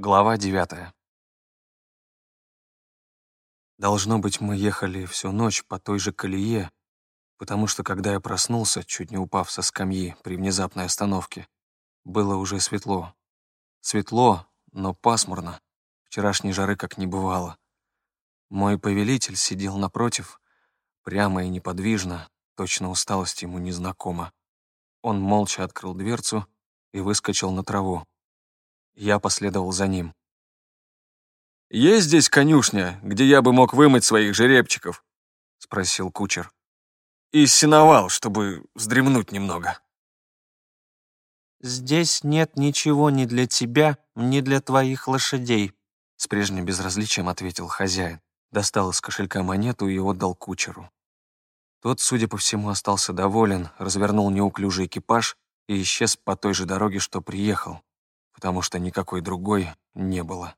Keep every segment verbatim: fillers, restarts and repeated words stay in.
Глава девятая. Должно быть, мы ехали всю ночь по той же колее, потому что, когда я проснулся, чуть не упав со скамьи при внезапной остановке, было уже светло. Светло, но пасмурно. Вчерашней жары как не бывало. Мой повелитель сидел напротив, прямо и неподвижно, точно усталость ему незнакома. Он молча открыл дверцу и выскочил на траву. Я последовал за ним. «Есть здесь конюшня, где я бы мог вымыть своих жеребчиков?» — спросил кучер. «И сеновал, чтобы вздремнуть немного». «Здесь нет ничего ни для тебя, ни для твоих лошадей», — с прежним безразличием ответил хозяин, достал из кошелька монету и отдал кучеру. Тот, судя по всему, остался доволен, развернул неуклюжий экипаж и исчез по той же дороге, что приехал, потому что никакой другой не было.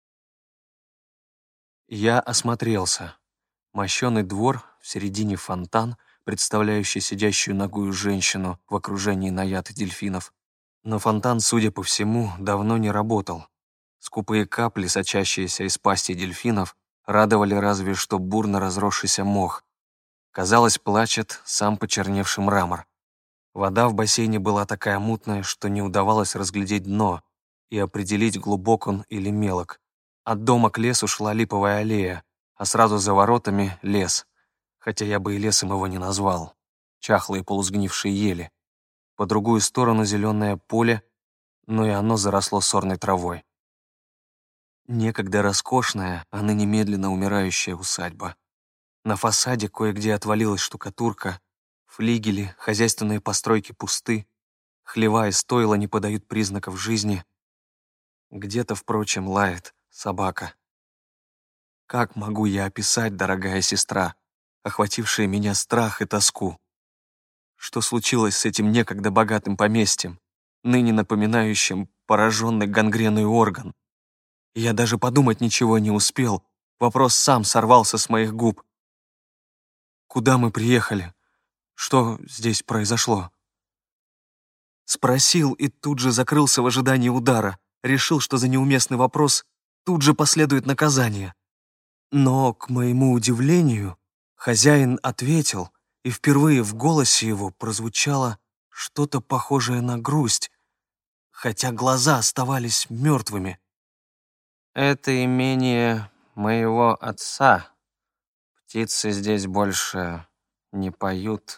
Я осмотрелся. Мощеный двор, в середине фонтан, представляющий сидящую нагую женщину в окружении наяд и дельфинов. Но фонтан, судя по всему, давно не работал. Скупые капли, сочащиеся из пасти дельфинов, радовали разве что бурно разросшийся мох. Казалось, плачет сам почерневший мрамор. Вода в бассейне была такая мутная, что не удавалось разглядеть дно и определить, глубок он или мелок. От дома к лесу шла липовая аллея, а сразу за воротами — лес, хотя я бы и лесом его не назвал. Чахлые полусгнившие ели. По другую сторону зеленое поле, но и оно заросло сорной травой. Некогда роскошная, а ныне медленно умирающая усадьба. На фасаде кое-где отвалилась штукатурка, флигели, хозяйственные постройки пусты, хлева и стойла не подают признаков жизни. Где-то, впрочем, лает собака. Как могу я описать, дорогая сестра, охватившие меня страх и тоску? Что случилось с этим некогда богатым поместьем, ныне напоминающим пораженный гангреной орган? Я даже подумать ничего не успел, вопрос сам сорвался с моих губ. Куда мы приехали? Что здесь произошло? Спросил и тут же закрылся в ожидании удара, решил, что за неуместный вопрос тут же последует наказание. Но, к моему удивлению, хозяин ответил, и впервые в голосе его прозвучало что-то похожее на грусть, хотя глаза оставались мертвыми. «Это имение моего отца. Птицы здесь больше не поют».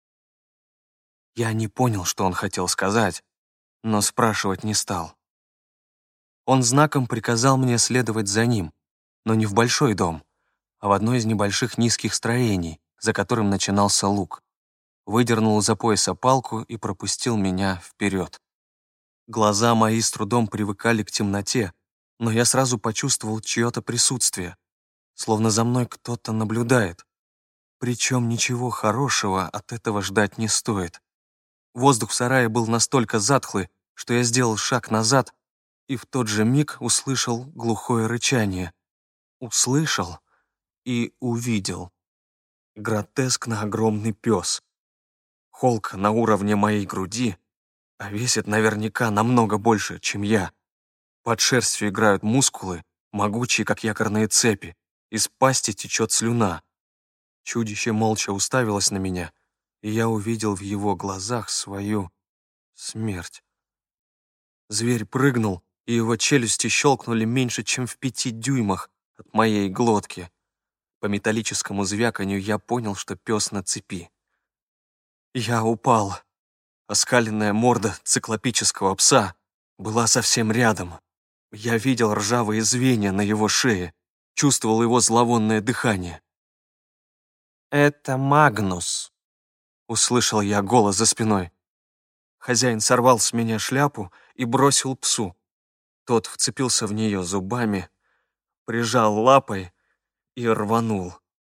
Я не понял, что он хотел сказать, но спрашивать не стал. Он знаком приказал мне следовать за ним, но не в большой дом, а в одно из небольших низких строений, за которым начинался луг. Выдернул из-за пояса палку и пропустил меня вперед. Глаза мои с трудом привыкали к темноте, но я сразу почувствовал чье-то присутствие, словно за мной кто-то наблюдает. Причем ничего хорошего от этого ждать не стоит. Воздух в сарае был настолько затхлый, что я сделал шаг назад и в тот же миг услышал глухое рычание. Услышал и увидел. Гротескно огромный пес. Холка на уровне моей груди, а весит наверняка намного больше, чем я. Под шерстью играют мускулы, могучие, как якорные цепи. Из пасти течет слюна. Чудище молча уставилось на меня, и я увидел в его глазах свою смерть. Зверь прыгнул, и его челюсти щелкнули меньше, чем в пяти дюймах от моей глотки. По металлическому звяканью я понял, что пес на цепи. Я упал. Оскаленная морда циклопического пса была совсем рядом. Я видел ржавые звенья на его шее, чувствовал его зловонное дыхание. «Это Магнус», — услышал я голос за спиной. Хозяин сорвал с меня шляпу и бросил псу. Тот вцепился в нее зубами, прижал лапой и рванул.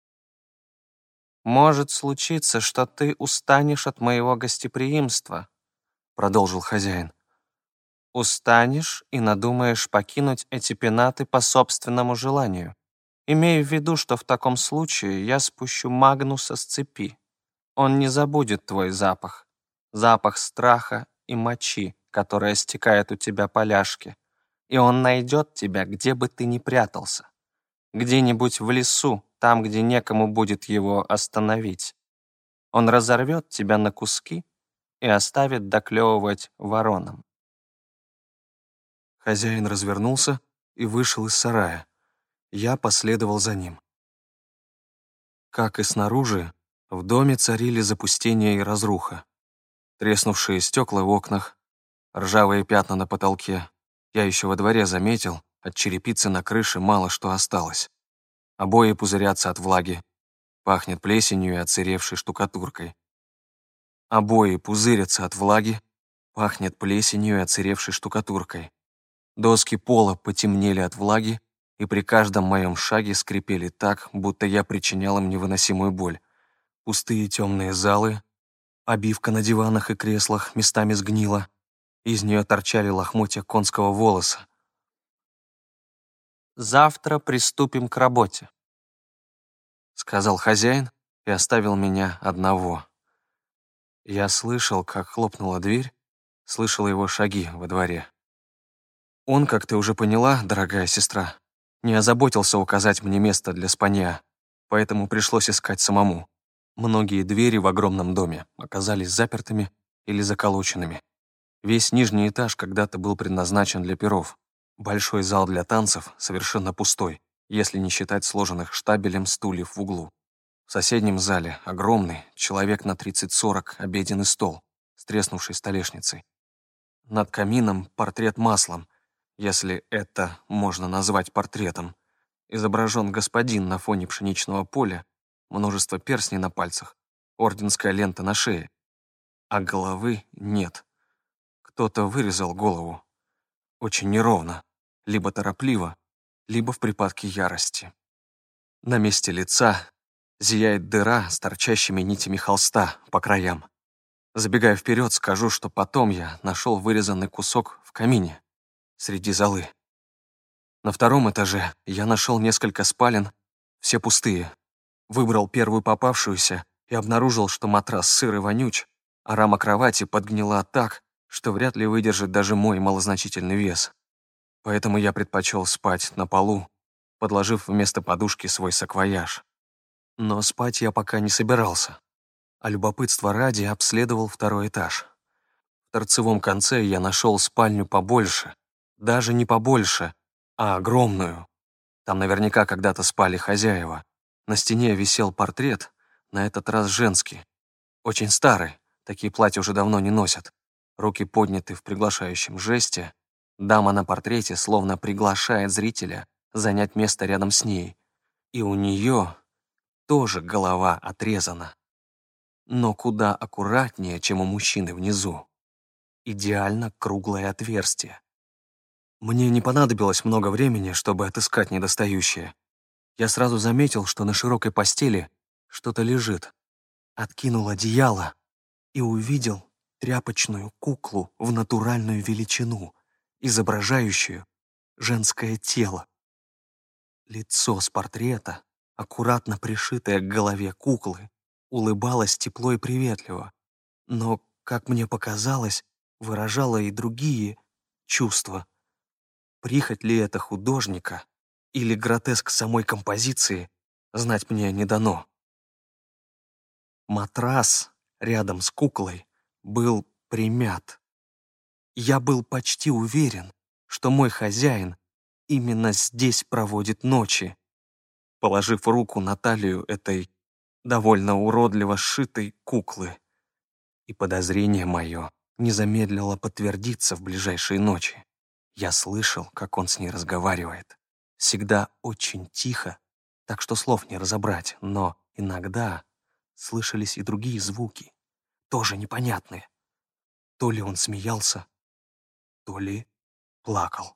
«Может случиться, что ты устанешь от моего гостеприимства», — продолжил хозяин. «Устанешь и надумаешь покинуть эти пенаты по собственному желанию. Имею в виду, что в таком случае я спущу Магнуса с цепи. Он не забудет твой запах, запах страха и мочи, которая стекает у тебя по ляжке, и он найдет тебя, где бы ты ни прятался. Где-нибудь в лесу, там, где некому будет его остановить. Он разорвет тебя на куски и оставит доклевывать воронам. Хозяин развернулся и вышел из сарая. Я последовал за ним. Как и снаружи, в доме царили запустение и разруха. Треснувшие стекла в окнах, ржавые пятна на потолке. Я еще во дворе заметил, от черепицы на крыше мало что осталось. Обои пузырятся от влаги, пахнет плесенью и отсыревшей штукатуркой. Обои пузырятся от влаги, пахнет плесенью и отсыревшей штукатуркой. Доски пола потемнели от влаги, и при каждом моем шаге скрипели так, будто я причинял им невыносимую боль. Пустые темные залы, обивка на диванах и креслах местами сгнила, из нее торчали лохмотья конского волоса. «Завтра приступим к работе», — сказал хозяин и оставил меня одного. Я слышал, как хлопнула дверь, слышал его шаги во дворе. Он, как ты уже поняла, дорогая сестра, не озаботился указать мне место для спанья, поэтому пришлось искать самому. Многие двери в огромном доме оказались запертыми или заколоченными. Весь нижний этаж когда-то был предназначен для перов. Большой зал для танцев совершенно пустой, если не считать сложенных штабелем стульев в углу. В соседнем зале огромный, человек на тридцать-сорок, обеденный стол с треснувшей столешницей. Над камином портрет маслом, если это можно назвать портретом. Изображен господин на фоне пшеничного поля, множество перстней на пальцах, орденская лента на шее. А головы нет. Кто-то вырезал голову. Очень неровно, либо торопливо, либо в припадке ярости. На месте лица зияет дыра с торчащими нитями холста по краям. Забегая вперед, скажу, что потом я нашел вырезанный кусок в камине среди золы. На втором этаже я нашел несколько спален, все пустые. Выбрал первую попавшуюся и обнаружил, что матрас сыр и вонюч, а рама кровати подгнила так, что вряд ли выдержит даже мой малозначительный вес. Поэтому я предпочел спать на полу, подложив вместо подушки свой саквояж. Но спать я пока не собирался, а любопытство ради обследовал второй этаж. В торцевом конце я нашел спальню побольше, даже не побольше, а огромную. Там наверняка когда-то спали хозяева. На стене висел портрет, на этот раз женский. Очень старый, такие платья уже давно не носят. Руки подняты в приглашающем жесте. Дама на портрете словно приглашает зрителя занять место рядом с ней. И у нее тоже голова отрезана. Но куда аккуратнее, чем у мужчины внизу. Идеально круглое отверстие. Мне не понадобилось много времени, чтобы отыскать недостающее. Я сразу заметил, что на широкой постели что-то лежит. Откинул одеяло и увидел тряпочную куклу в натуральную величину, изображающую женское тело. Лицо с портрета, аккуратно пришитое к голове куклы, улыбалось тепло и приветливо, но, как мне показалось, выражало и другие чувства. Прихоть ли это художника или гротеск самой композиции, знать мне не дано. Матрас рядом с куклой был примят. Я был почти уверен, что мой хозяин именно здесь проводит ночи. Положив руку на талию этой довольно уродливо сшитой куклы, и подозрение мое не замедлило подтвердиться в ближайшие ночи. Я слышал, как он с ней разговаривает. Всегда очень тихо, так что слов не разобрать, но иногда слышались и другие звуки, тоже непонятные. То ли он смеялся, то ли плакал.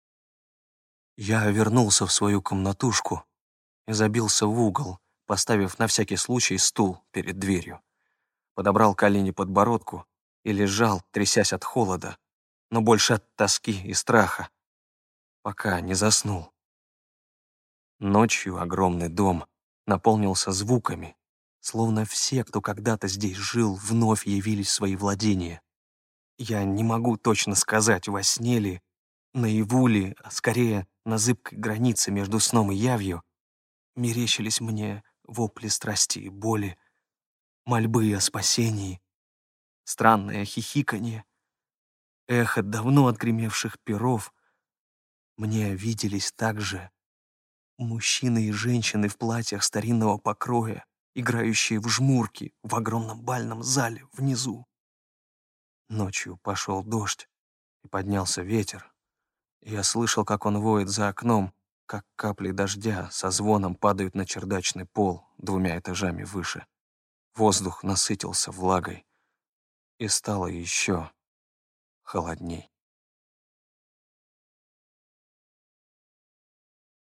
Я вернулся в свою комнатушку и забился в угол, поставив на всякий случай стул перед дверью. Подобрал колени подбородку и лежал, трясясь от холода, но больше от тоски и страха, пока не заснул. Ночью огромный дом наполнился звуками, словно все, кто когда-то здесь жил, вновь явились в свои владения. Я не могу точно сказать, во сне ли Наяву ли, а скорее на зыбкой границе между сном и явью, мерещились мне вопли страсти и боли, мольбы о спасении, странное хихиканье, эхо давно отгремевших перов. Мне виделись также мужчины и женщины в платьях старинного покроя, играющие в жмурки в огромном бальном зале внизу. Ночью пошел дождь, и поднялся ветер. Я слышал, как он воет за окном, как капли дождя со звоном падают на чердачный пол двумя этажами выше. Воздух насытился влагой, и стало еще холодней.